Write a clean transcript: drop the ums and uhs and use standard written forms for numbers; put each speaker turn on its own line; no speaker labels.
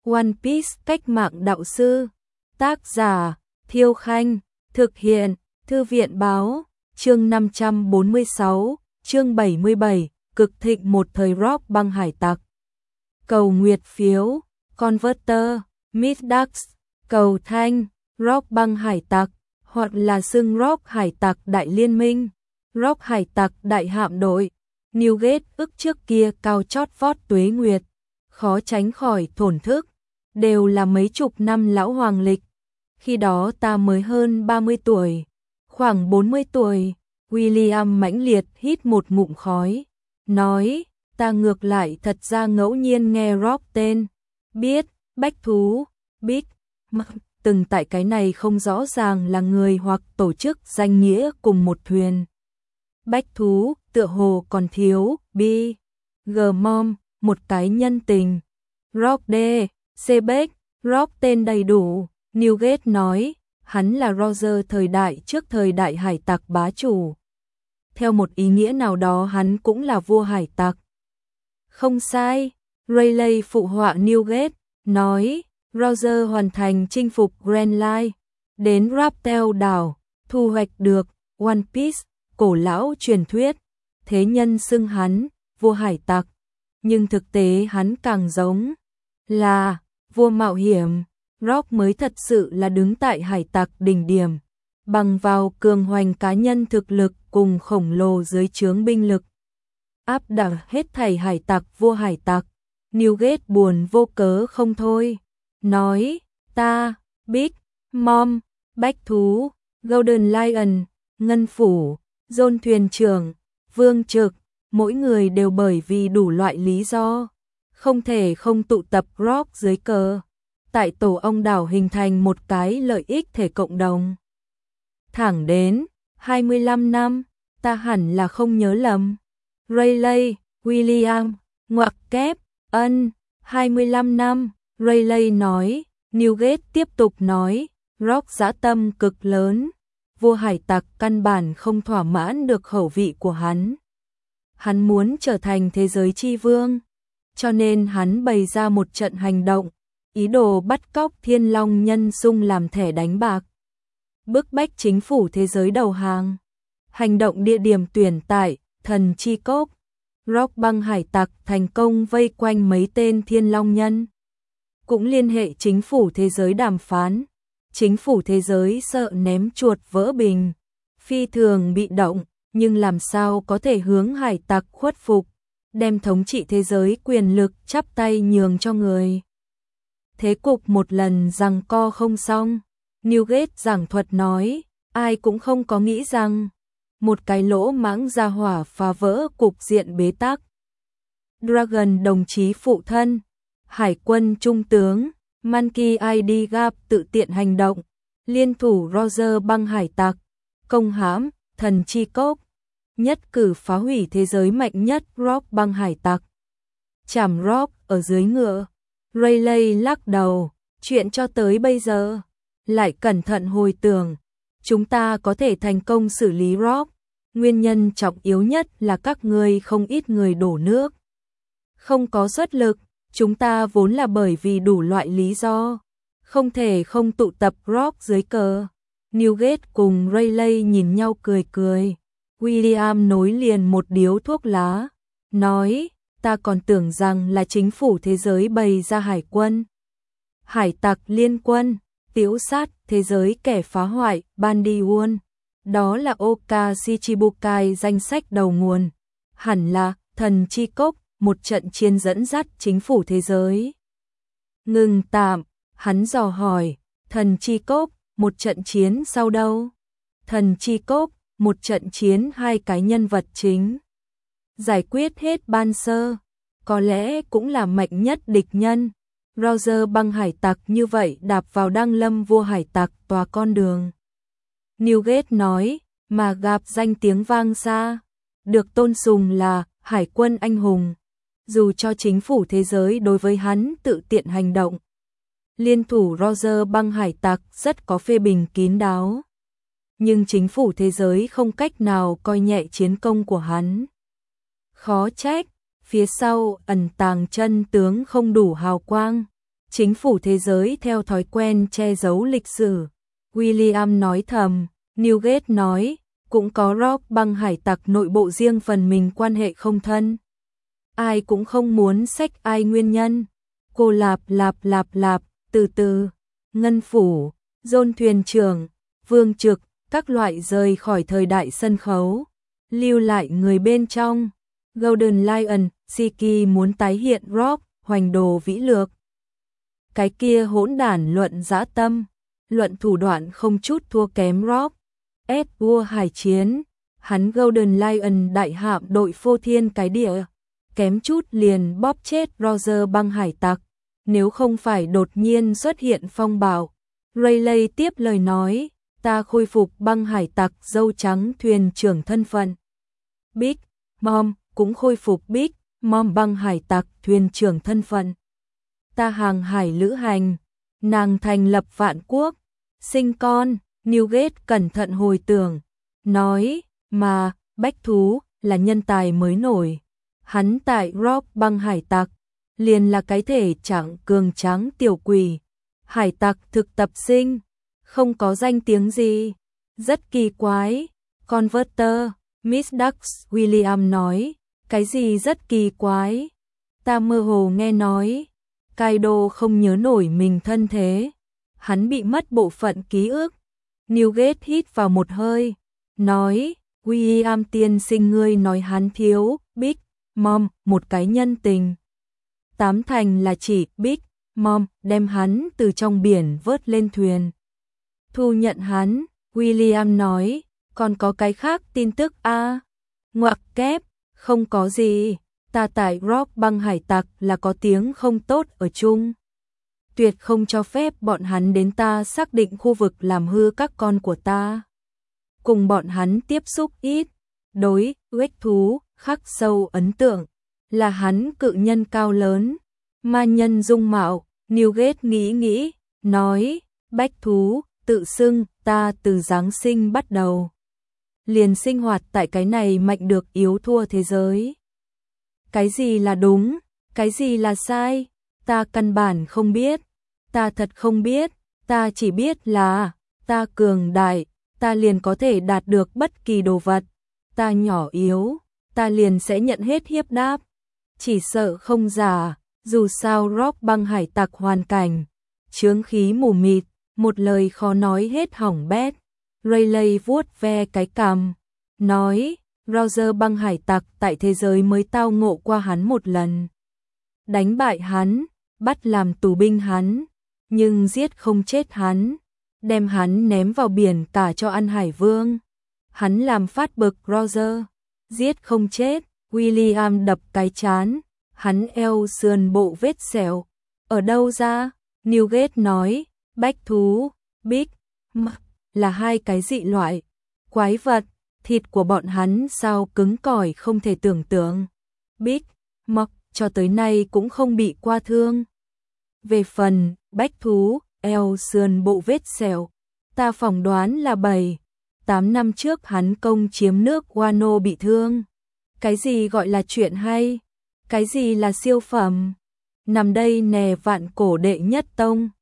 One Piece cách mạng đạo sư. Tác giả Thiêu Khanh. Thực hiện Thư viện Báo. Chương 546, chương 77, cực thịnh một thời rock băng hải tặc. Cầu nguyệt phiếu, Converter, Midax, cầu thanh, rock băng hải tặc, hoặc là xưng rock hải tặc đại liên minh, rock hải tặc đại hạm đội. Newgate ức trước kia cao chót vót tuế nguyệt, khó tránh khỏi thổn thức, đều là mấy chục năm lão hoàng lịch. Khi đó ta mới hơn 30 tuổi, khoảng 40 tuổi. William mãnh liệt hít một ngụm khói, nói, ta ngược lại thật ra ngẫu nhiên nghe rock tên, biết, bách thú, Big, từng tại cái này không rõ ràng là người hoặc tổ chức danh nghĩa cùng một thuyền. Bách thú, tựa hồ còn thiếu, G-Mom, một cái nhân tình. Rock D, C-Beck, rock tên đầy đủ, Newgate nói, hắn là Roger thời đại trước thời đại hải tặc bá chủ. Theo một ý nghĩa nào đó hắn cũng là vua hải tặc. Không sai, Rayleigh phụ họa Newgate, nói, Roger hoàn thành chinh phục Grand Line, đến Raptel đảo, thu hoạch được One Piece, cổ lão truyền thuyết, thế nhân xưng hắn, vua hải tặc. Nhưng thực tế hắn càng giống là vua mạo hiểm. Rock mới thật sự là đứng tại hải tặc đỉnh điểm, bằng vào cường hoành cá nhân thực lực cùng khổng lồ dưới trướng binh lực, áp đảo hết thảy hải tặc vua hải tặc. Newgate buồn vô cớ không thôi, nói, ta, Big Mom, bách thú, Golden Lion, ngân phủ, John thuyền trưởng, vương trực, mỗi người đều bởi vì đủ loại lý do, không thể không tụ tập rock dưới cờ. Tại tổ ong đảo hình thành một cái lợi ích thể cộng đồng. Thẳng đến 25 năm, ta hẳn là không nhớ lầm. Rayleigh, William, ngoặc kép, 25 năm, Rayleigh nói. Newgate tiếp tục nói, rock dã tâm cực lớn, vua hải tặc căn bản không thỏa mãn được khẩu vị của hắn. Hắn muốn trở thành thế giới chi vương, cho nên hắn bày ra một trận hành động, ý đồ bắt cóc Thiên Long Nhân Sung làm thẻ đánh bạc, bức bách chính phủ thế giới đầu hàng. Hành động địa điểm tuyển tại Thần Chi Cốc. Rock băng hải tặc thành công vây quanh mấy tên Thiên Long Nhân, cũng liên hệ chính phủ thế giới đàm phán. Chính phủ thế giới sợ ném chuột vỡ bình, phi thường bị động, nhưng làm sao có thể hướng hải tặc khuất phục, đem thống trị thế giới quyền lực chắp tay nhường cho người. Thế cục một lần giằng co không xong. Newgate giảng thuật nói, ai cũng không có nghĩ rằng một cái lỗ mãng ra hỏa phá vỡ cục diện bế tắc. Dragon đồng chí phụ thân, hải quân trung tướng, Monkey ID Gap tự tiện hành động, liên thủ Roger băng hải tặc, công hãm Thần Chi Cốc, nhất cử phá hủy thế giới mạnh nhất rock băng hải tặc. Chảm rock ở dưới ngựa. Rayleigh lắc đầu, chuyện cho tới bây giờ, lại cẩn thận hồi tưởng, chúng ta có thể thành công xử lý rock, nguyên nhân trọng yếu nhất là các ngươi không ít người đổ nước, không có xuất lực, chúng ta vốn là bởi vì đủ loại lý do, không thể không tụ tập rock dưới cờ. Newgate cùng Rayleigh nhìn nhau cười cười. William nối liền một điếu thuốc lá, nói, ta còn tưởng rằng là chính phủ thế giới bày ra hải quân, hải tặc liên quân, tiễu sát thế giới kẻ phá hoại, Bandiwon. Đó là Oka Shichibukai danh sách đầu nguồn. Hẳn là Thần Chi Cốc, một trận chiến dẫn dắt chính phủ thế giới. Ngừng tạm, hắn dò hỏi, Thần Chi Cốc, một trận chiến sau đâu? Thần Chi Cốc, một trận chiến hai cái nhân vật chính. Giải quyết hết ban sơ, có lẽ cũng là mạnh nhất địch nhân. Roger băng hải tặc như vậy đạp vào đăng lâm vua hải tặc tòa con đường. Newgate nói, mà gặp danh tiếng vang xa, được tôn sùng là hải quân anh hùng. Dù cho chính phủ thế giới đối với hắn tự tiện hành động, liên thủ Roger băng hải tặc rất có phê bình kín đáo. Nhưng chính phủ thế giới không cách nào coi nhẹ chiến công của hắn. Khó trách, phía sau ẩn tàng chân tướng không đủ hào quang. chính phủ thế giới theo thói quen che giấu lịch sử. William nói thầm, Newgate nói, cũng có Rob băng hải tặc nội bộ riêng phần mình quan hệ không thân. Ai cũng không muốn xách ai nguyên nhân. Cô lạp, từ từ, ngân phủ, John thuyền trưởng, vương trực, các loại rời khỏi thời đại sân khấu. Lưu lại người bên trong. Golden Lion, Siki muốn tái hiện Rob, hoành đồ vĩ lược. Cái kia hỗn đản luận dã tâm, luận thủ đoạn không chút thua kém Rob. Vua hải chiến, hắn Golden Lion đại hạm đội phô thiên cái địa, kém chút liền bóp chết Roger băng hải tặc, nếu không phải đột nhiên xuất hiện phong bạo. Rayleigh tiếp lời nói, ta khôi phục băng hải tặc dâu trắng thuyền trưởng thân phận. Big Mom cũng khôi phục Big Mom băng hải tặc thuyền trưởng thân phận. Ta hàng hải lữ hành, nàng thành lập vạn quốc, sinh con. Newgate cẩn thận hồi tưởng, nói, mà, bách thú, là nhân tài mới nổi. Hắn tại Rob băng hải tặc, liền là cái thể trạng cường tráng tiểu quỷ. Hải tặc thực tập sinh, không có danh tiếng gì, rất kỳ quái. Converter, Miss Dux William nói, cái gì rất kỳ quái? Ta mơ hồ nghe nói, Kaido không nhớ nổi mình thân thế, hắn bị mất bộ phận ký ức. Newgate hít vào một hơi, nói, William tiên sinh ngươi nói hắn thiếu, Big Mom, một cái nhân tình. Tám thành là chỉ Big Mom đem hắn từ trong biển vớt lên thuyền. Thu nhận hắn, William nói, còn có cái khác tin tức a? Ngoặc kép, không có gì, ta tại Rob băng hải tặc là có tiếng không tốt ở chung. Tuyệt không cho phép bọn hắn đến ta xác định khu vực làm hư các con của ta. Cùng bọn hắn tiếp xúc ít, đối, ếch thú, khắc sâu ấn tượng, là hắn cự nhân cao lớn, ma nhân dung mạo. Newgate nghĩ, nói, bách thú, tự xưng, ta từ Giáng sinh bắt đầu. Liền sinh hoạt tại cái này mạnh được yếu thua thế giới. Cái gì là đúng, cái gì là sai, ta căn bản không biết. Ta thật không biết, ta chỉ biết là, ta cường đại, ta liền có thể đạt được bất kỳ đồ vật. Ta nhỏ yếu, ta liền sẽ nhận hết hiếp đáp. Chỉ sợ không giả, dù sao Rob băng hải tặc hoàn cảnh, chướng khí mù mịt, một lời khó nói hết hỏng bét. Rayleigh vuốt ve cái cằm, nói, Roger băng hải tặc tại thế giới mới tao ngộ qua hắn một lần. Đánh bại hắn, bắt làm tù binh hắn, nhưng giết không chết hắn, đem hắn ném vào biển cả cho ăn hải vương. Hắn làm phát bực Roger, giết không chết. William đập cái chán, hắn eo sườn bộ vết sẹo. Ở đâu ra? Newgate nói, bách thú, Big Mom là hai cái dị loại, quái vật, thịt của bọn hắn sao cứng cỏi không thể tưởng tượng. Big Mom cho tới nay cũng không bị qua thương. Về phần bách thú, eo sườn bộ vết sẹo, ta phỏng đoán là 7-8 năm trước hắn công chiếm nước Wano bị thương. Cái gì gọi là chuyện hay? Cái gì là siêu phẩm? Nằm đây nè vạn cổ đệ nhất tông.